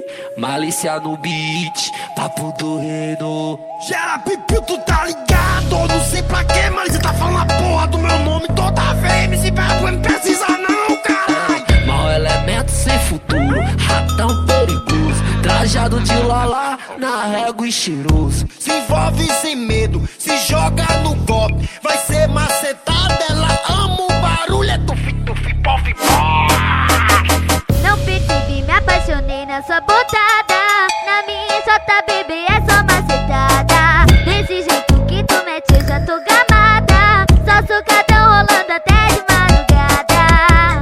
Malícia no beat, papo do reino. Gera pipiu, tu tá ligado? Não sei pra que, mas você tá falando a porra do meu nome toda vez. Se vergonha não precisa não, caralho. Mau elemento sem futuro, ratão perigoso, trajado de lala, na régua e cheiroso. Se envolve sem medo, se joga no golpe, vai ser macetada. Ela ama o barulho, é tufi, tufi, pofi, Não percebi, me apaixonei na sua botada. Na minha só tá bebê, é só macetada. Desse jeito que tu mete eu já tô gamada. Só sucadão rolando até de madrugada.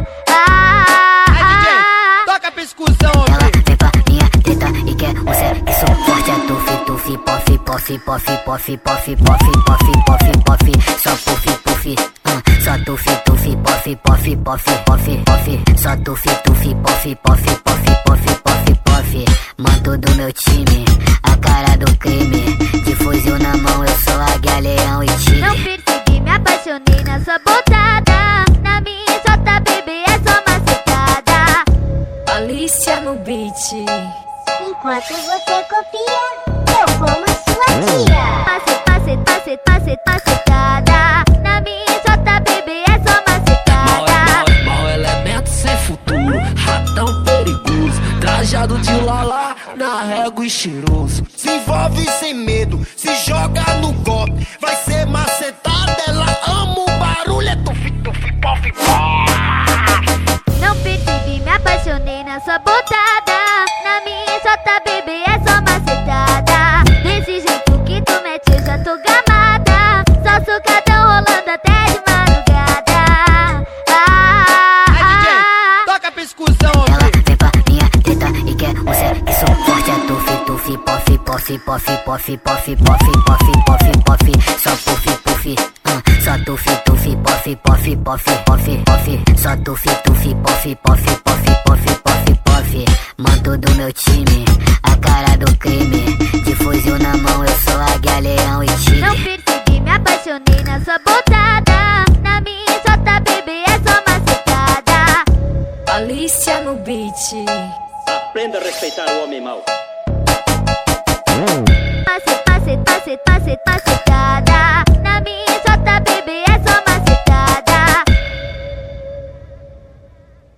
DJ, toca pra excursão, ela vem pra minha treta e quer um sexo forte. É tufi, tufi, pofi, pofi, pofi, pofi, pofi, pofi, pofi, pofi, pofi. Só pufi, pufi, só tufi, tufi, pofi, pofi, pofi, pofi, pofi. Só tufi, tufi, pofi, pofi, pofi, pofi, pofi, pofi. Manto do meu time, a cara do crime. De fuzil na mão, eu sou águia, leão e tigre. Não percebi, me apaixonei na sua botada. Na minha só tá bebê, é só macetada. Malícia no beat. Enquanto você copia, eu como sua tia. Macetada. Na minha só tá bebê, é só macetada. Mau elemento sem futuro, ratão perigoso, trajado de lala, na régua e cheiroso. se envolve sem medo, se joga no golpe, vai ser macetada. Ela ama o barulho, é tufi, tufi, pofi, Não percebi, me apaixonei na sua botada. Na minha só tá bebê, é só macetada. Desse jeito que tu mete eu já tô gamada. Só sucadão rolando até de madrugada. DJ, toca pra excursão, Ela vem pra minha treta e quer um sexo forte. É tufi, tufi, pofi, pofi, pofi, pofi, pofi, pofi, pofi, pofi, pofi. Só pufi, pufi, só tufi, tufi, pofi, pofi, pofi, pofi, pofi. Só tufi, tufi, pofi, pofi, pofi, pofi, pofi, pofi. Manto do meu time, a cara do crime. De fuzil na mão, eu sou águia, leão e tigre. Não percebi, me apaixonei na sua botada. Na minha só tá bebê, é só macetada. Malícia no beat. Aprenda a respeitar o homem mau. Macetada.